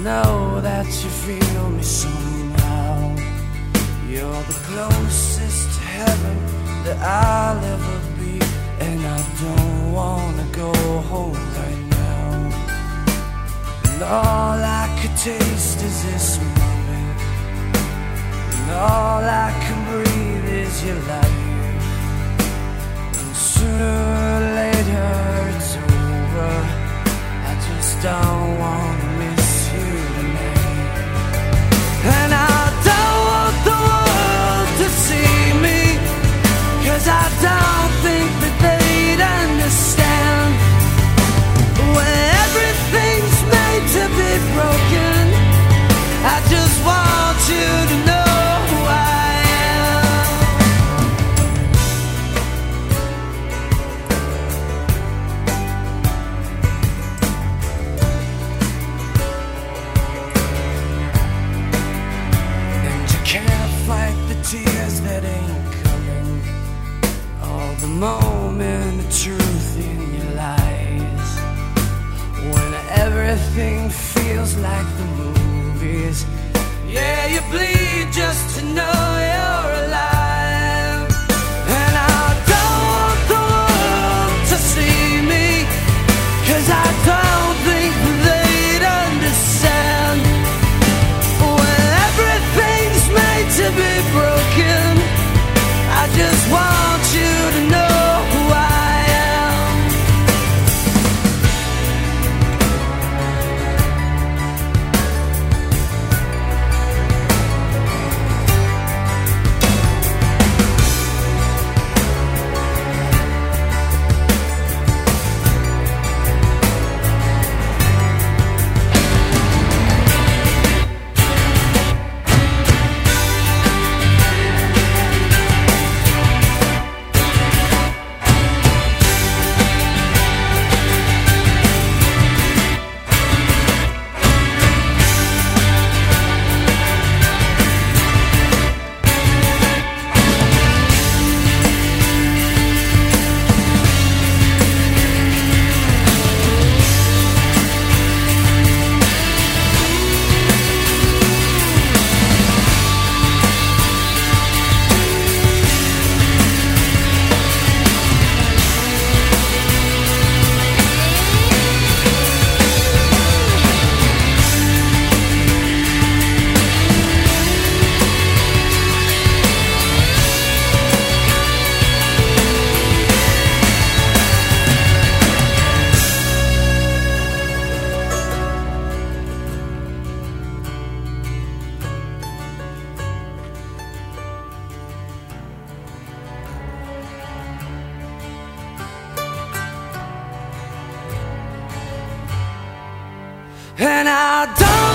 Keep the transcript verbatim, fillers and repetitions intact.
know that you feel me somehow. You're the closest to heaven that I'll ever be, and I don't wanna go home right now. And all I could taste is this moment, and all I can breathe is your life. And sooner or later it's over. I just don't wanna miss you tonight. And I don't want the world to see me, 'cause I don't think that they'd understand. When everything's made to be broken, I just want you to know who I am. And you can't fight the tears that ain't coming, all the moment of truth in your lies. When everything feels like the movies, yeah, you bleed just to know you're alive. And I don't want the world to see me, 'cause I don't think they'd understand. When everything's made to be broken, I just want you to know who I am. And I don't